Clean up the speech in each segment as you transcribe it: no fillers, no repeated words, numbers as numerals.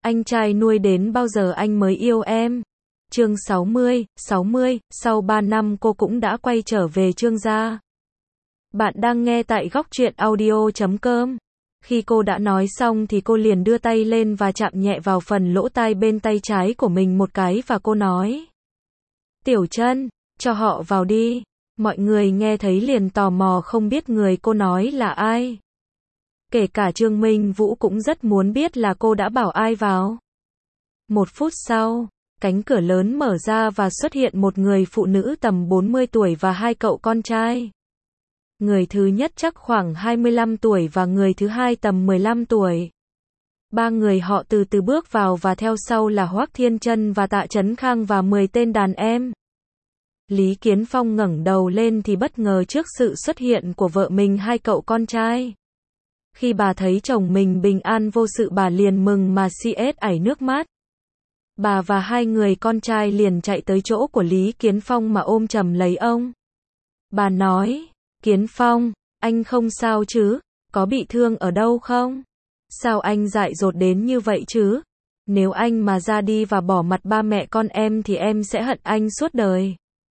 Anh trai nuôi đến bao giờ anh mới yêu em? Chương 60, sau 3 năm cô cũng đã quay trở về Trương gia. Bạn đang nghe tại góc truyện audio.com. Khi cô đã nói xong thì cô liền đưa tay lên và chạm nhẹ vào phần lỗ tai bên tay trái của mình một cái và cô nói: Tiểu Trân, cho họ vào đi. Mọi người nghe thấy liền tò mò không biết người cô nói là ai. Kể cả Trương Minh Vũ cũng rất muốn biết là cô đã bảo ai vào. 1 phút sau, cánh cửa lớn mở ra và xuất hiện một người phụ nữ tầm 40 tuổi và 2 cậu con trai. Người thứ nhất chắc khoảng 25 tuổi và người thứ hai tầm 15 tuổi. 3 người họ từ từ bước vào và theo sau là Hoắc Thiên Trân và Tạ Chấn Khang và 10 tên đàn em. Lý Kiến Phong ngẩng đầu lên thì bất ngờ trước sự xuất hiện của vợ mình 2 cậu con trai. Khi bà thấy chồng mình bình an vô sự bà liền mừng mà ảy nước mắt. Bà và 2 người con trai liền chạy tới chỗ của Lý Kiến Phong mà ôm chầm lấy ông. Bà nói: Kiến Phong, anh không sao chứ? Có bị thương ở đâu không? Sao anh dại dột đến như vậy chứ? Nếu anh mà ra đi và bỏ mặt ba mẹ con em thì em sẽ hận anh suốt đời.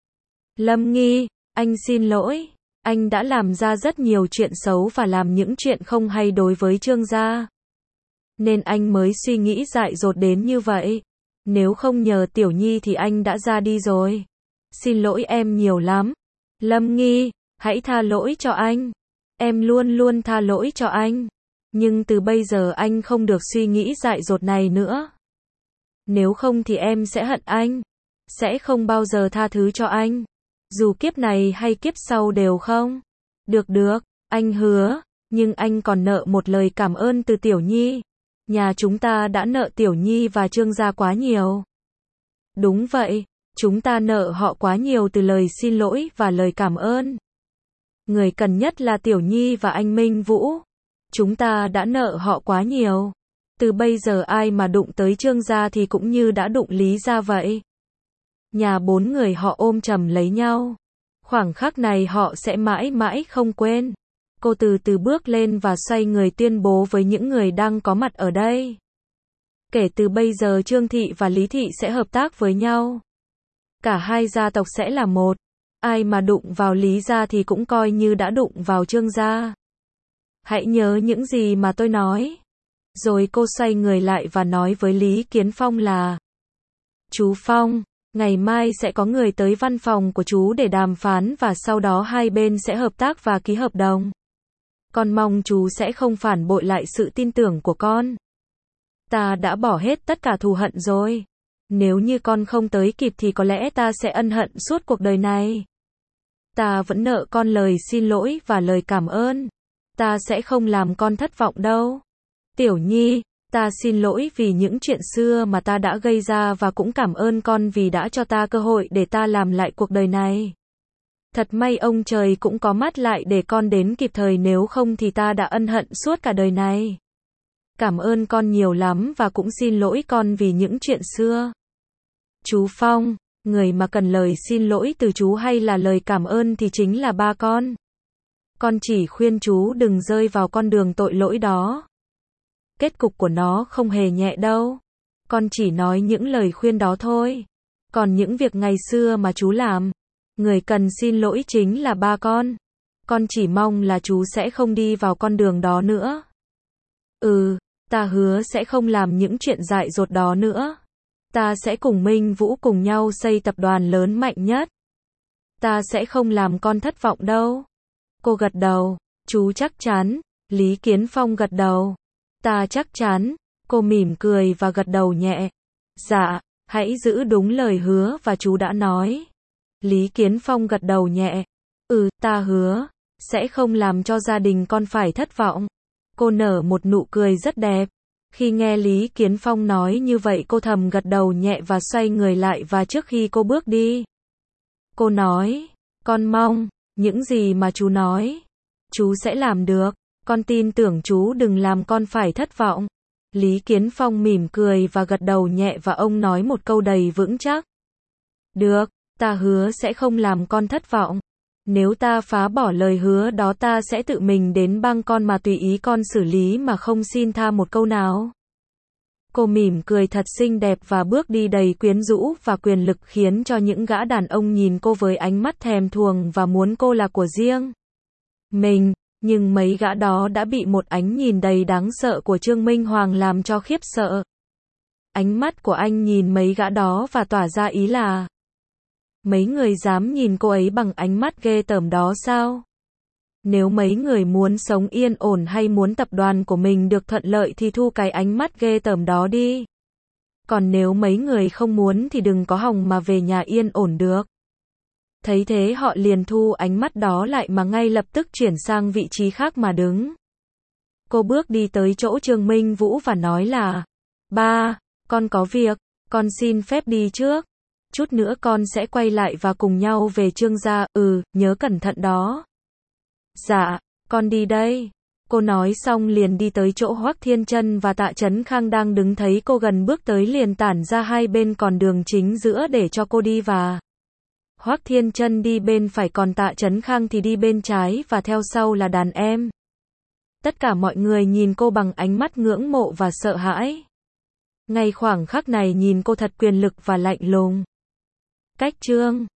Lâm Nghi, anh xin lỗi. Anh đã làm ra rất nhiều chuyện xấu và làm những chuyện không hay đối với Trương gia. Nên anh mới suy nghĩ dại dột đến như vậy. Nếu không nhờ Tiểu Nhi thì anh đã ra đi rồi. Xin lỗi em nhiều lắm. Lâm Nghi, hãy tha lỗi cho anh. Em luôn luôn tha lỗi cho anh. Nhưng từ bây giờ anh không được suy nghĩ dại dột này nữa. Nếu không thì em sẽ hận anh. Sẽ không bao giờ tha thứ cho anh. Dù kiếp này hay kiếp sau đều không. Được, anh hứa. Nhưng anh còn nợ một lời cảm ơn từ Tiểu Nhi. Nhà chúng ta đã nợ Tiểu Nhi và Trương gia quá nhiều. Đúng vậy, chúng ta nợ họ quá nhiều từ lời xin lỗi và lời cảm ơn. Người cần nhất là Tiểu Nhi và anh Minh Vũ. Chúng ta đã nợ họ quá nhiều. Từ bây giờ ai mà đụng tới Trương gia thì cũng như đã đụng Lý gia vậy. Nhà 4 người họ ôm chầm lấy nhau. Khoảng khắc này họ sẽ mãi mãi không quên. Cô từ từ bước lên và xoay người tuyên bố với những người đang có mặt ở đây. Kể từ bây giờ Trương thị và Lý thị sẽ hợp tác với nhau. Cả hai gia tộc sẽ là một. Ai mà đụng vào Lý gia thì cũng coi như đã đụng vào Trương gia. Hãy nhớ những gì mà tôi nói. Rồi cô xoay người lại và nói với Lý Kiến Phong là: Chú Phong, ngày mai sẽ có người tới văn phòng của chú để đàm phán và sau đó hai bên sẽ hợp tác và ký hợp đồng. Con mong chú sẽ không phản bội lại sự tin tưởng của con. Ta đã bỏ hết tất cả thù hận rồi. Nếu như con không tới kịp thì có lẽ ta sẽ ân hận suốt cuộc đời này. Ta vẫn nợ con lời xin lỗi và lời cảm ơn. Ta sẽ không làm con thất vọng đâu. Tiểu Nhi, ta xin lỗi vì những chuyện xưa mà ta đã gây ra và cũng cảm ơn con vì đã cho ta cơ hội để ta làm lại cuộc đời này. Thật may ông trời cũng có mắt lại để con đến kịp thời, nếu không thì ta đã ân hận suốt cả đời này. Cảm ơn con nhiều lắm và cũng xin lỗi con vì những chuyện xưa. Chú Phong, người mà cần lời xin lỗi từ chú hay là lời cảm ơn thì chính là ba con. Con chỉ khuyên chú đừng rơi vào con đường tội lỗi đó. Kết cục của nó không hề nhẹ đâu. Con chỉ nói những lời khuyên đó thôi. Còn những việc ngày xưa mà chú làm, người cần xin lỗi chính là ba con. Con chỉ mong là chú sẽ không đi vào con đường đó nữa. Ta hứa sẽ không làm những chuyện dại dột đó nữa. Ta sẽ cùng Minh Vũ cùng nhau xây tập đoàn lớn mạnh nhất. Ta sẽ không làm con thất vọng đâu. Cô gật đầu. Chú chắc chắn? Lý Kiến Phong gật đầu. Ta chắc chắn. Cô mỉm cười và gật đầu nhẹ. Dạ, hãy giữ đúng lời hứa và chú đã nói. Lý Kiến Phong gật đầu nhẹ. Ta hứa. Sẽ không làm cho gia đình con phải thất vọng. Cô nở một nụ cười rất đẹp. Khi nghe Lý Kiến Phong nói như vậy cô thầm gật đầu nhẹ và xoay người lại, và trước khi cô bước đi, cô nói: Con mong, những gì mà chú nói, chú sẽ làm được. Con tin tưởng chú đừng làm con phải thất vọng. Lý Kiến Phong mỉm cười và gật đầu nhẹ và ông nói một câu đầy vững chắc. Được, ta hứa sẽ không làm con thất vọng. Nếu ta phá bỏ lời hứa đó ta sẽ tự mình đến bang con mà tùy ý con xử lý mà không xin tha một câu nào. Cô mỉm cười thật xinh đẹp và bước đi đầy quyến rũ và quyền lực khiến cho những gã đàn ông nhìn cô với ánh mắt thèm thuồng và muốn cô là của riêng mình, nhưng mấy gã đó đã bị một ánh nhìn đầy đáng sợ của Trương Minh Hoàng làm cho khiếp sợ. Ánh mắt của anh nhìn mấy gã đó và tỏa ra ý là mấy người dám nhìn cô ấy bằng ánh mắt ghê tởm đó sao? Nếu mấy người muốn sống yên ổn hay muốn tập đoàn của mình được thuận lợi thì thu cái ánh mắt ghê tởm đó đi. Còn nếu mấy người không muốn thì đừng có hòng mà về nhà yên ổn được. Thấy thế họ liền thu ánh mắt đó lại mà ngay lập tức chuyển sang vị trí khác mà đứng. Cô bước đi tới chỗ Trương Minh Vũ và nói là, ba, con có việc, con xin phép đi trước. Chút nữa con sẽ quay lại và cùng nhau về Trương gia, nhớ cẩn thận đó. Dạ, con đi đây. Cô nói xong liền đi tới chỗ Hoắc Thiên Chân và Tạ Chấn Khang đang đứng, thấy cô gần bước tới liền tản ra hai bên con đường chính giữa để cho cô đi và Hoắc Thiên Chân đi bên phải còn Tạ Chấn Khang thì đi bên trái và theo sau là đàn em. Tất cả mọi người nhìn cô bằng ánh mắt ngưỡng mộ và sợ hãi. Ngay khoảng khắc này nhìn cô thật quyền lực và lạnh lùng. Cách chương